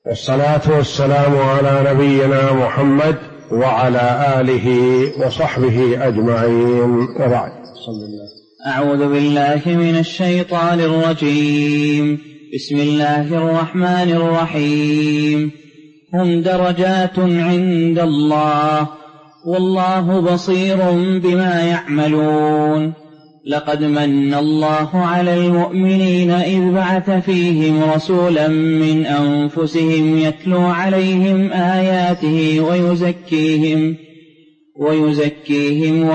والصلاة والسلام على نبينا محمد وعلى آله وصحبه أجمعين، وبعد. أعوذ بالله من الشيطان الرجيم. بسم الله الرحمن الرحيم. هم درجات عند الله والله بصير بما يعملون. لقد من الله على المؤمنين إذ بعث فيهم رسولا من أنفسهم يتلو عليهم آياته ويزكيهم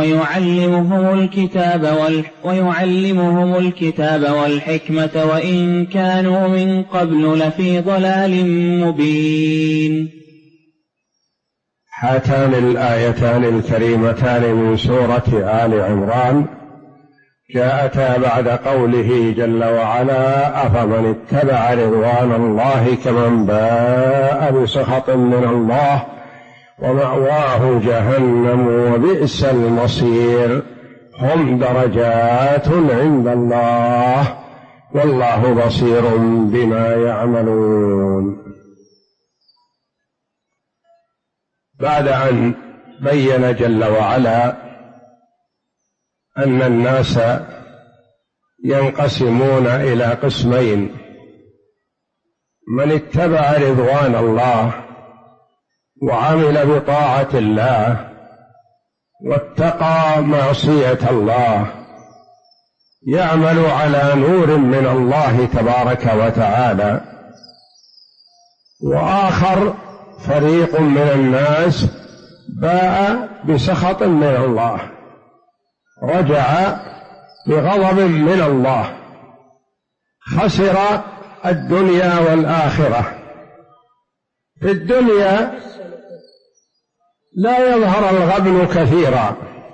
ويعلمهم الكتاب والحكمة وإن كانوا من قبل لفي ضلال مبين. هاتان الآيتان الكريمتان من سورة آل عمران جاءتا بعد قوله جل وعلا: أفمن اتبع رضوان الله كمن باء بسخط من الله ومأواه جهنم وبئس المصير. هم درجات عند الله والله بصير بما يعملون. بعد أن بين جل وعلا أن الناس ينقسمون إلى قسمين: من اتبع رضوان الله وعمل بطاعة الله واتقى معصية الله، يعمل على نور من الله تبارك وتعالى. وآخر فريق من الناس باء بسخط من الله، رجع بغضب من الله، خسر الدنيا والآخرة. في الدنيا لا يظهر الغبن كثيرا،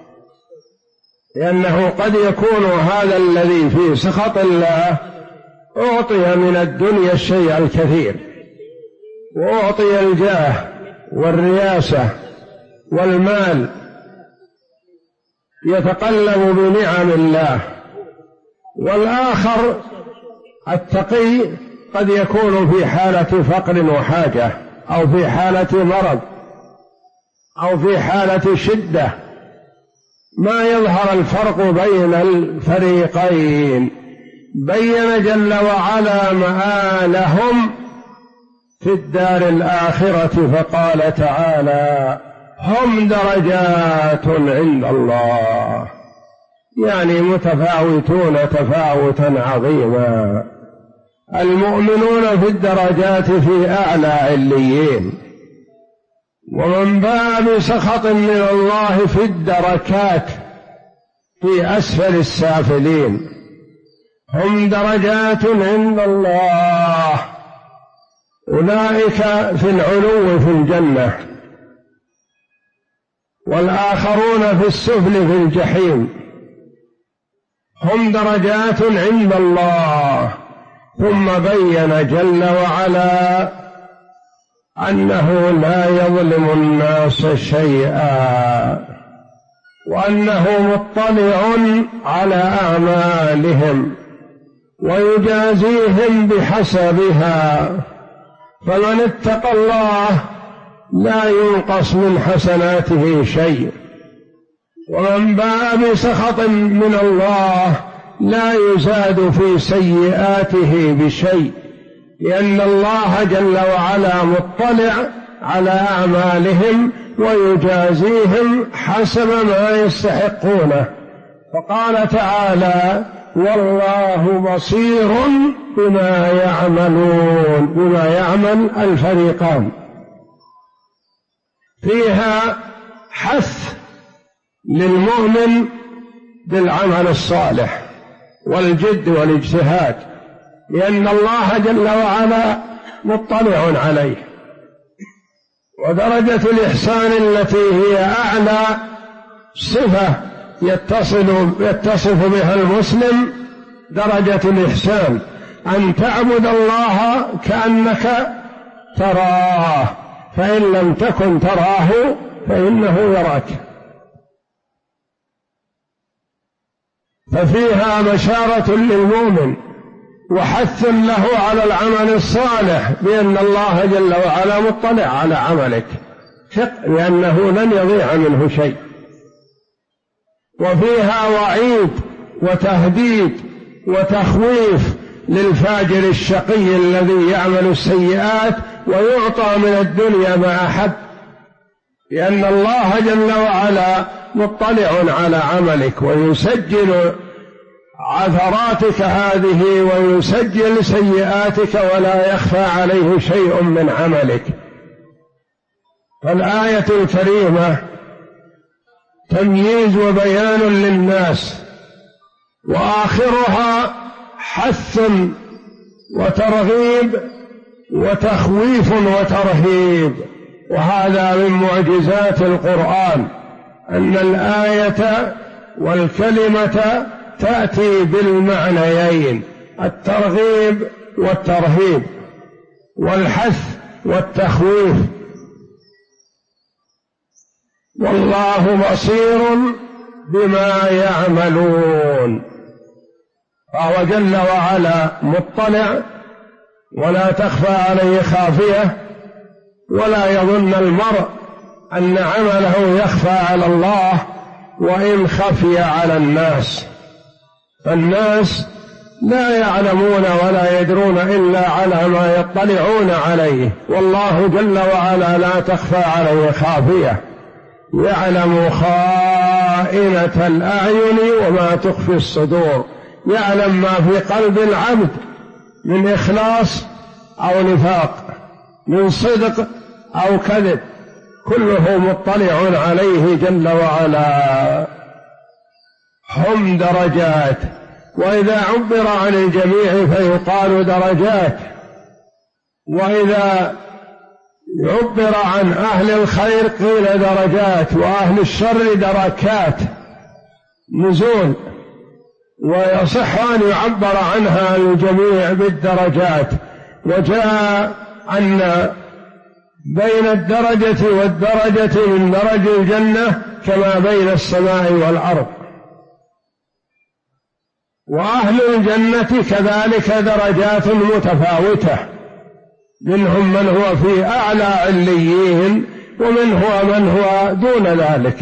لأنه قد يكون هذا الذي في سخط الله أعطي من الدنيا الشيء الكثير، وأعطي الجاه والرياسة والمال، يتقلب بنعم الله. والآخر التقي قد يكون في حالة فقر وحاجة، أو في حالة مرض، أو في حالة شدة، ما يظهر الفرق بين الفريقين. بين جل وعلا مآلهم في الدار الآخرة فقال تعالى: هم درجات عند الله، يعني متفاوتون تفاوتا عظيما. المؤمنون في الدرجات في أعلى عليين، ومن باء بسخط من الله في الدركات في أسفل السافلين. هم درجات عند الله، أولئك في العلو في الجنة، والآخرون في السفل في الجحيم. هم درجات عند الله. ثم بين جل وعلا أنه لا يظلم الناس شيئا، وأنه مطلع على أعمالهم ويجازيهم بحسبها. فمن اتقى الله لا ينقص من حسناته شيء، ومن باء بسخط من الله لا يزاد في سيئاته بشيء، لأن الله جل وعلا مطلع على أعمالهم ويجازيهم حسب ما يستحقونه. فقال تعالى: والله بصير بما يعملون، بما يعمل الفريقان. فيها حث للمؤمن بالعمل الصالح والجد والاجتهاد، لأن الله جل وعلا مطلع عليه. ودرجة الإحسان التي هي أعلى صفة يتصف بها المسلم درجة الإحسان، أن تعبد الله كأنك تراه، فإن لم تكن تراه فإنه يراك. ففيها بشارة للمؤمن وحث له على العمل الصالح بأن الله جل وعلا مطلع على عملك، ثق لأنه لن يضيع منه شيء. وفيها وعيد وتهديد وتخويف للفاجر الشقي الذي يعمل السيئات ويعطى من الدنيا ما أحب، لأن الله جل وعلا مطلع على عملك ويسجل عثراتك هذه ويسجل سيئاتك ولا يخفى عليه شيء من عملك. فالآية الكريمة تمييز وبيان للناس، وآخرها حث وترغيب وتخويف وترهيب. وهذا من معجزات القرآن أن الآية والكلمة تأتي بالمعنيين، الترغيب والترهيب، والحث والتخويف. والله بصير بما يعملون، فهو جل وعلا مطلع ولا تخفى عليه خافية، ولا يظن المرء أن عمله يخفى على الله وإن خفي على الناس، فالناس لا يعلمون ولا يدرون إلا على ما يطلعون عليه، والله جل وعلا لا تخفى عليه خافية، يعلم خائنة الأعين وما تخفي الصدور، يعلم ما في قلب العبد من إخلاص أو نفاق، من صدق أو كذب، كله مطلع عليه جل وعلا. هم درجات، وإذا عبر عن الجميع فيقال درجات، وإذا عبر عن أهل الخير قيل درجات، وأهل الشر دركات، نزول. ويصح أن يعبر عنها الجميع بالدرجات. وجاء أن بين الدرجة والدرجة من درج الجنة كما بين السماء والأرض. وأهل الجنة كذلك درجات متفاوتة، منهم من هو في أعلى عليين من هو دون ذلك.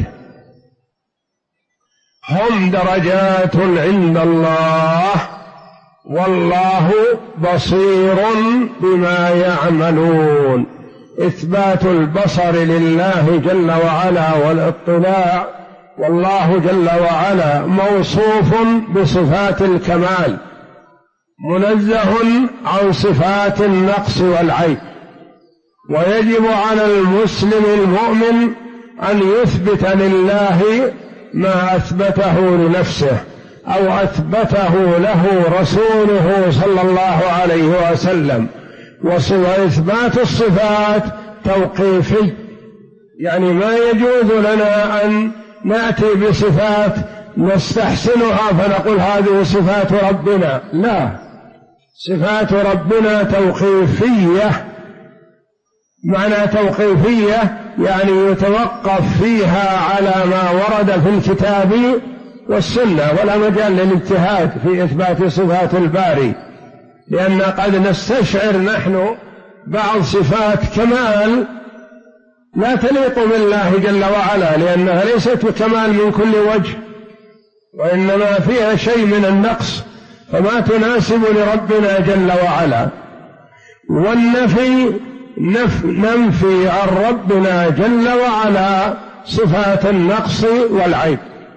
هم درجات عند الله والله بصير بما يعملون. إثبات البصر لله جل وعلا والاطلاع، والله جل وعلا موصوف بصفات الكمال، منزه عن صفات النقص والعيب. ويجب على المسلم المؤمن أن يثبت لله ما أثبته لنفسه أو أثبته له رسوله صلى الله عليه وسلم. وإثبات الصفات توقيفي، يعني ما يجوز لنا أن نأتي بصفات نستحسنها فنقول هذه صفات ربنا، لا، صفات ربنا توقيفية. معنى توقيفية يعني يتوقف فيها على ما ورد في الكتاب والسنة، ولا مجال للاجتهاد في إثبات صفات الباري، لأن قد نستشعر نحن بعض صفات كمال لا تليق بالله جل وعلا، لأنها ليست بكمال من كل وجه، وإنما فيها شيء من النقص فما تناسب لربنا جل وعلا. والنفي ننفي عن ربنا جل وعلا صفات النقص والعيب،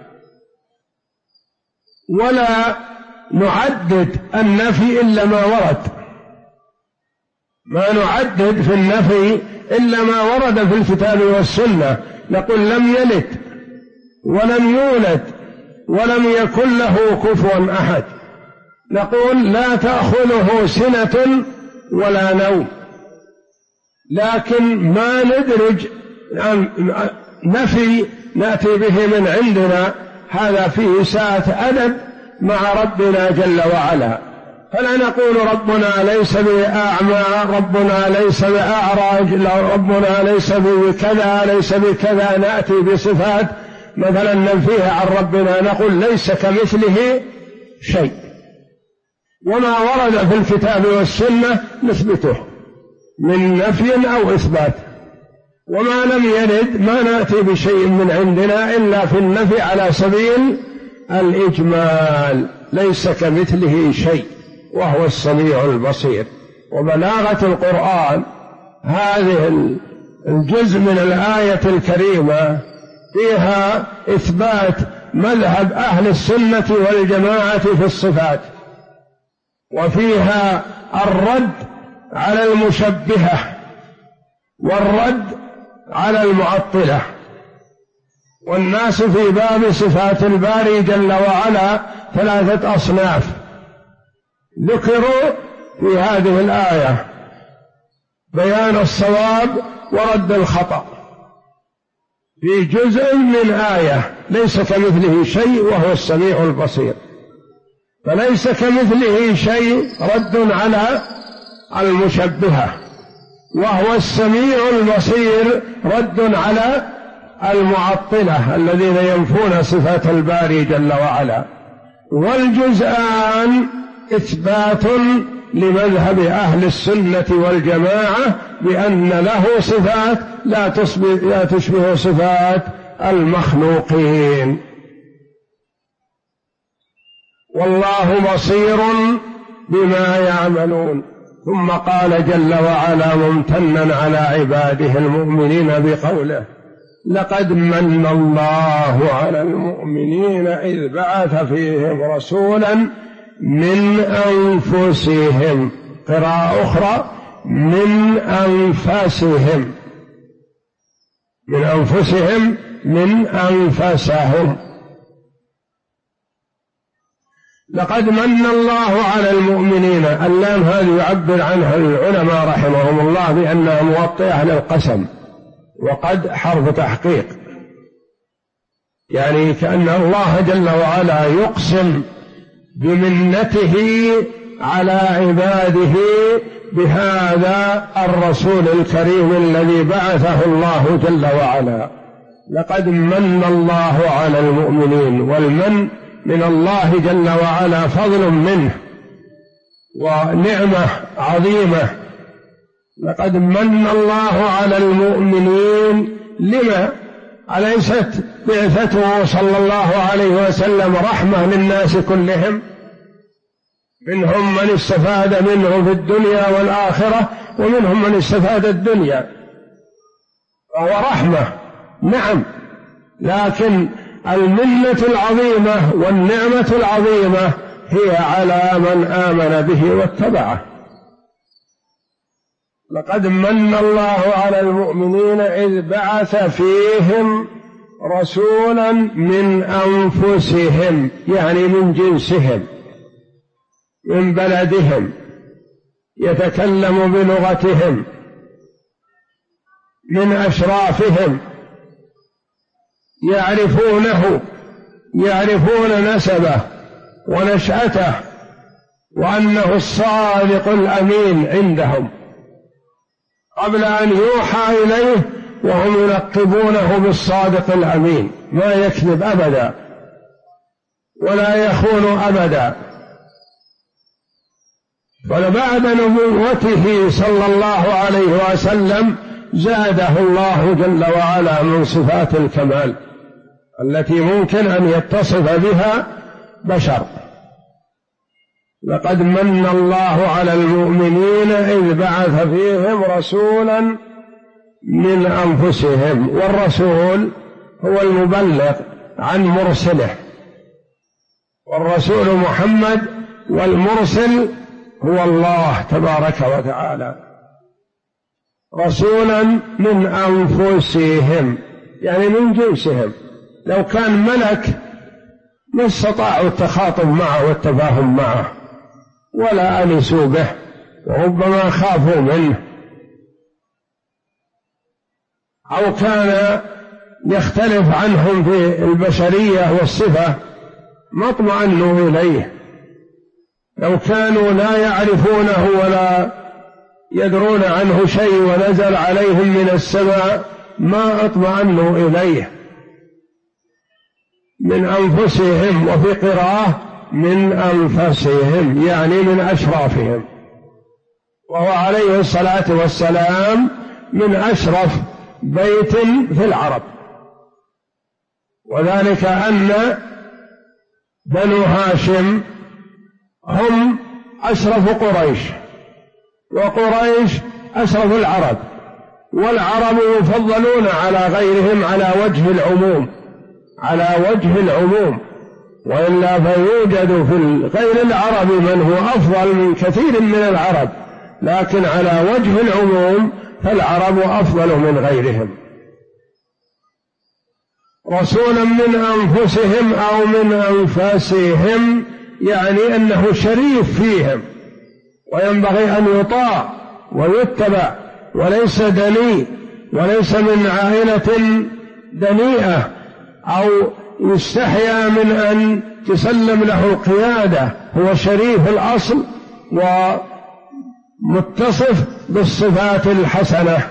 ولا نعدد النفي إلا ما ورد، ما نعدد في النفي إلا ما ورد في الكتاب والسنة. نقول لم يلد ولم يولد ولم يكن له كفوا أحد، نقول لا تأخذه سنة ولا نوم. لكن ما ندرج نفي نأتي به من عندنا، هذا فيه ساعة أدب مع ربنا جل وعلا. فلا نقول ربنا ليس بأعمى، ربنا ليس بأعرج، ربنا ليس بكذا، ليس بكذا، نأتي بصفات مثلا ننفيها عن ربنا، نقول ليس كمثله شيء. وما ورد في الكتاب والسنة نثبته من نفي أو إثبات، وما لم يرد ما نأتي بشيء من عندنا إلا في النفي على سبيل الإجمال. ليس كمثله شيء وهو السميع البصير. وبلاغة القرآن هذه الجزء من الآية الكريمة فيها إثبات مذهب أهل السنة والجماعة في الصفات، وفيها الرد على المشبهة والرد على المعطلة. والناس في باب صفات الباري جل وعلا 3 أصناف ذكروا في هذه الآية: بيان الصواب ورد الخطأ في جزء من آية. ليس كمثله شيء وهو السميع البصير. فليس كمثله شيء رد على المشبهة، وهو السميع البصير رد على المعطلة الذين ينفون صفات الباري جل وعلا. والجزءان إثبات لمذهب أهل السنة والجماعة بأن له صفات لا تشبه صفات المخلوقين. والله بصير بما يعملون. ثم قال جل وعلا ممتنا على عباده المؤمنين بقوله: لقد من الله على المؤمنين إذ بعث فيهم رسولا من أنفسهم. قراءة أخرى: من أنفسهم، من أنفسهم، من أنفسهم. لقد من الله على المؤمنين. اللام هذه يعبر عنها العلماء رحمهم الله بأنها موطئة للقسم، وقد حرف تحقيق، يعني كأن الله جل وعلا يقسم بمنته على عباده بهذا الرسول الكريم الذي بعثه الله جل وعلا. لقد من الله على المؤمنين، والمن من الله جل وعلا فضل منه ونعمة عظيمة. لقد من الله على المؤمنين. لما؟ أليست بعثته صلى الله عليه وسلم رحمة للناس كلهم؟ منهم من استفاد منه في الدنيا والآخرة، ومنهم من استفاد الدنيا، وهو رحمة نعم، لكن المنة العظيمة والنعمة العظيمة هي على من آمن به واتبعه. لقد من الله على المؤمنين إذ بعث فيهم رسولا من أنفسهم، يعني من جنسهم، من بلدهم، يتكلم بلغتهم، من أشرافهم، يعرفونه، يعرفون نسبه ونشأته، وأنه الصادق الأمين عندهم قبل أن يوحى إليه، وهم يلقبونه بالصادق الأمين، ما يكذب أبدا ولا يخون أبدا. فبعد نبوته صلى الله عليه وسلم زاده الله جل وعلا من صفات الكمال التي ممكن أن يتصف بها بشر. لقد من الله على المؤمنين إذ بعث فيهم رسولا من أنفسهم. والرسول هو المبلغ عن مرسله، والرسول محمد، والمرسل هو الله تبارك وتعالى. رسولا من أنفسهم يعني من جنسهم. لو كان ملك ما استطاعوا التخاطب معه والتفاهم معه ولا أنسوا به، وربما خافوا منه، أو كان يختلف عنهم في البشرية والصفة ما اطمأنوا إليه. لو كانوا لا يعرفونه ولا يدرون عنه شيء ونزل عليهم من السماء ما اطمأنوا إليه. من أنفسهم، وفي قراءة من أنفسهم، يعني من أشرافهم، وهو عليه الصلاة والسلام من أشرف بيت في العرب، وذلك أن بنو هاشم هم أشرف قريش، وقريش أشرف العرب، والعرب يفضلون على غيرهم على وجه العموم، على وجه العموم، وإلا فيوجد في غير العرب من هو أفضل من كثير من العرب، لكن على وجه العموم فالعرب أفضل من غيرهم. رسولا من أنفسهم أو من أنفاسهم، يعني أنه شريف فيهم وينبغي أن يطاع ويتبع، وليس دني، وليس من عائلة دنيئة أو يستحيا من أن تسلم له القيادة، هو شريف الأصل ومتصف بالصفات الحسنة.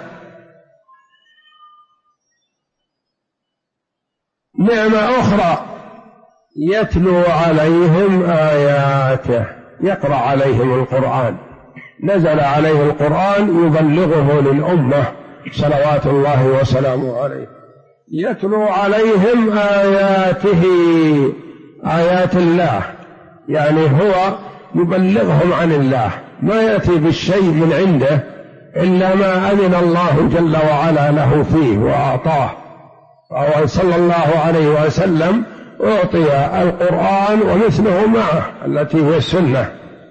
نعمة أخرى يتلو عليهم آياته، يقرأ عليهم القرآن، نزل عليه القرآن يبلغه للأمة صلوات الله وسلامه عليه، يتلو عليهم آياته، آيات الله، يعني هو يبلغهم عن الله، ما يأتي بالشيء من عنده إلا ما أذن الله جل وعلا له فيه وأعطاه، فهو صلى الله عليه وسلم أعطي القرآن ومثله معه التي هي السنة.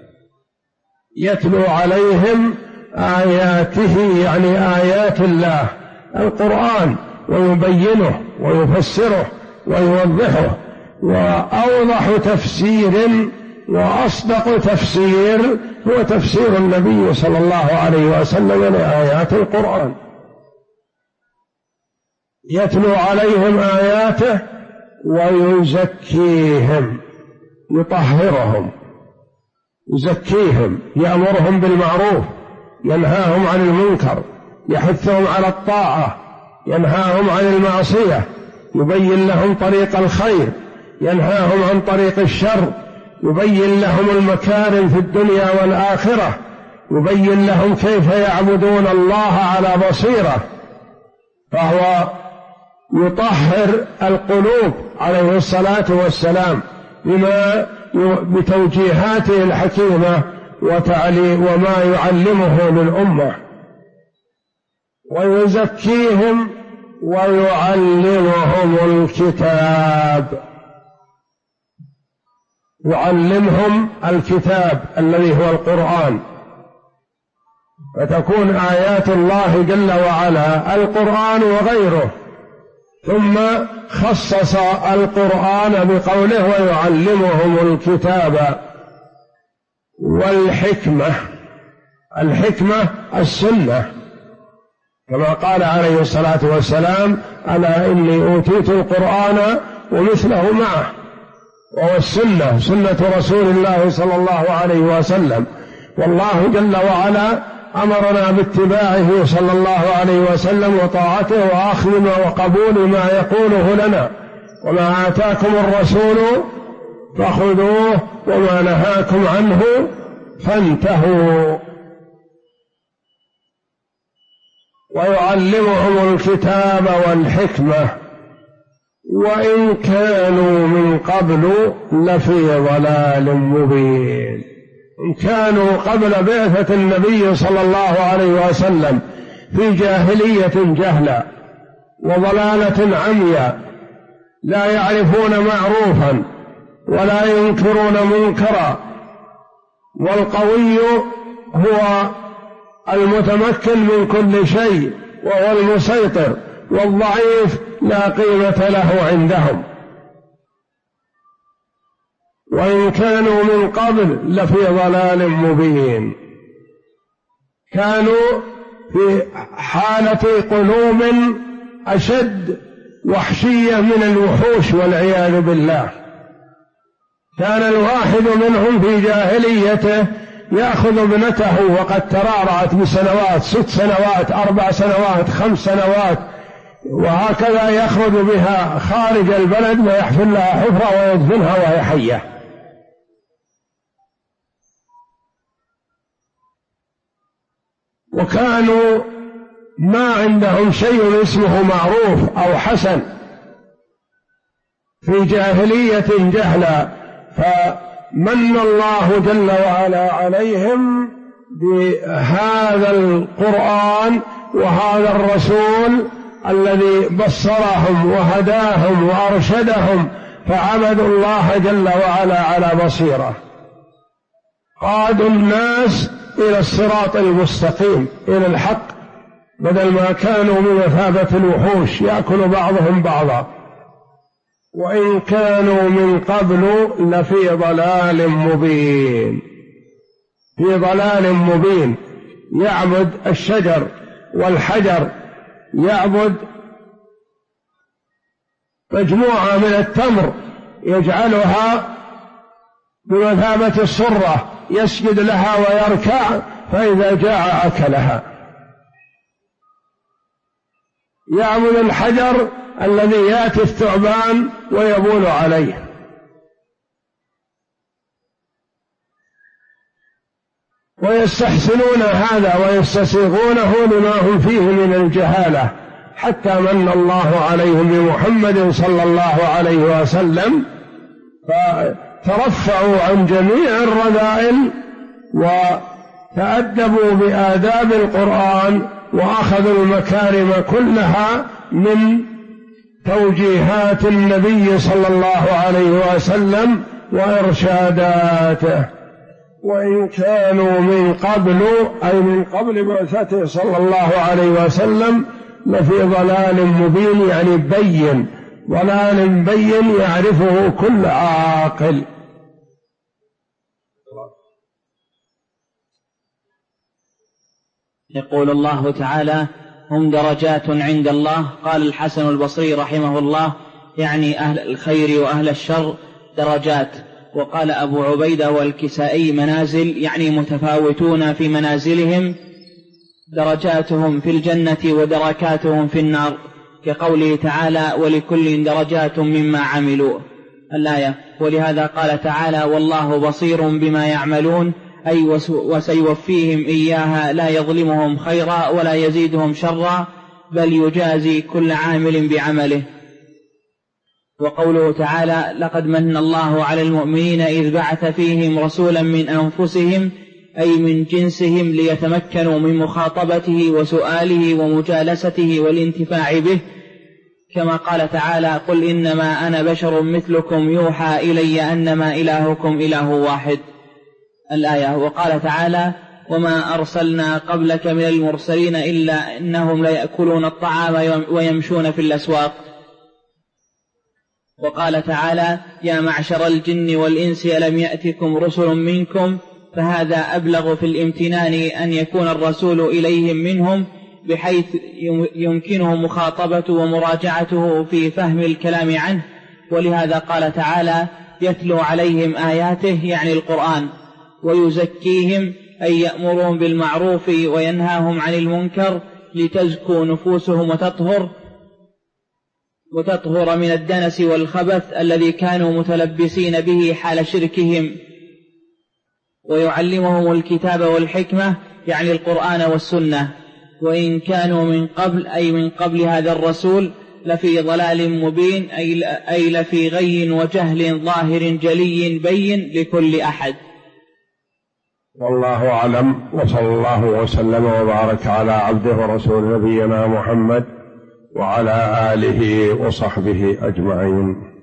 يتلو عليهم آياته، يعني آيات الله القرآن، ويبينه ويفسره ويوضحه، وأوضح تفسير وأصدق تفسير هو تفسير النبي صلى الله عليه وسلم لآيات القرآن. يتلو عليهم آياته ويزكيهم، يطهرهم، يزكيهم، يأمرهم بالمعروف، ينهاهم عن المنكر، يحثهم على الطاعة، ينهاهم عن المعصية، يبين لهم طريق الخير، ينهاهم عن طريق الشر، يبين لهم المكارم في الدنيا والآخرة، يبين لهم كيف يعبدون الله على بصيرة، فهو يطهر القلوب عليه الصلاة والسلام بتوجيهاته الحكيمة وما يعلمه للأمة، ويزكيهم ويعلمهم الكتاب، يعلمهم الكتاب الذي هو القرآن، فتكون آيات الله جل وعلا القرآن وغيره، ثم خصص القرآن بقوله ويعلمهم الكتاب والحكمة. الحكمة السنة، كما قال عليه الصلاة والسلام ألا إني أوتيت القرآن ومثله معه، وهو السنة، سنة رسول الله صلى الله عليه وسلم، والله جل وعلا أمرنا باتباعه صلى الله عليه وسلم وطاعته وأخذ وقبول ما يقوله لنا، وما آتاكم الرسول فخذوه وما نهاكم عنه فانتهوا. ويعلمهم الكتاب والحكمة وإن كانوا من قبل لفي ضلال مبين. إن كانوا قبل بعثة النبي صلى الله عليه وسلم في جاهلية جهلا وضلالة عمياء، لا يعرفون معروفا ولا ينكرون منكرا، والقوي هو المتمكن من كل شيء وهو المسيطر، والضعيف لا قيمة له عندهم. وإن كانوا من قبل لفي ضلال مبين، كانوا في حالة قلوب أشد وحشية من الوحوش والعياذ بالله. كان الواحد منهم في جاهليته يأخذ ابنته وقد ترعرعت بسنوات، 6 سنوات 4 سنوات 5 سنوات، وهكذا يخرج بها خارج البلد ويحفر لها حفرة ويدفنها وهي حية، وكانوا ما عندهم شيء اسمه معروف أو حسن، في جاهلية جهلا، فمن الله جل وعلا عليهم بهذا القرآن وهذا الرسول الذي بصرهم وهداهم وأرشدهم، فعبدوا الله جل وعلا على بصيرة، قادوا الناس إلى الصراط المستقيم، إلى الحق، بدل ما كانوا بمثابة الوحوش يأكل بعضهم بعضا. وإن كانوا من قبل لفي ضلال مبين، في ضلال مبين، يعبد الشجر والحجر، يعبد مجموعة من التمر يجعلها بمثابة الصرة، يسجد لها ويركع، فإذا جاع أكلها. يعبد الحجر الذي يأتي الثعبان ويبول عليه. ويستحسنون هذا ويستسيغونه لما هم فيه من الجهالة، حتى من الله عليهم بمحمد صلى الله عليه وسلم، فترفعوا عن جميع الرذائل وتأدبوا بآداب القرآن، وأخذوا المكارم كلها من توجيهات النبي صلى الله عليه وسلم وإرشاداته. وإن كانوا من قبل، أي من قبل بعثته صلى الله عليه وسلم، لفي ضلال مبين، يعني بين، ضلال بين يعرفه كل عاقل. يقول الله تعالى: هم درجات عند الله. قال الحسن البصري رحمه الله: يعني أهل الخير وأهل الشر درجات. وقال أبو عبيدة والكسائي: منازل، يعني متفاوتون في منازلهم، درجاتهم في الجنة ودركاتهم في النار، كقوله تعالى: ولكل درجات مما عملوا، الآية. ولهذا قال تعالى: والله بصير بما يعملون، أي وسيوفيهم إياها لا يظلمهم خيرا ولا يزيدهم شرا، بل يجازي كل عامل بعمله. وقوله تعالى: لقد من الله على المؤمنين إذ بعث فيهم رسولا من أنفسهم، أي من جنسهم، ليتمكنوا من مخاطبته وسؤاله ومجالسته والانتفاع به، كما قال تعالى: قل إنما أنا بشر مثلكم يوحى إلي أنما إلهكم إله واحد، الآية. وقال تعالى: وما أرسلنا قبلك من المرسلين إلا إنهم ليأكلون الطعام ويمشون في الأسواق. وقال تعالى: يا معشر الجن والإنس ألم يأتكم رسل منكم، فهذا أبلغ في الامتنان أن يكون الرسول إليهم منهم، بحيث يمكنهم مخاطبة ومراجعته في فهم الكلام عنه. ولهذا قال تعالى: يتلو عليهم آياته، يعني القرآن، ويزكيهم، أي يأمرهم بالمعروف وينهاهم عن المنكر، لتزكو نفوسهم وتطهر من الدنس والخبث الذي كانوا متلبسين به حال شركهم. ويعلمهم الكتاب والحكمة، يعني القرآن والسنة. وإن كانوا من قبل، أي من قبل هذا الرسول، لفي ضلال مبين، أي لفي غي وجهل ظاهر جلي بين لكل أحد. والله أعلم، وصلى الله وسلم وبارك على عبده ورسول نبينا محمد وعلى آله وصحبه أجمعين.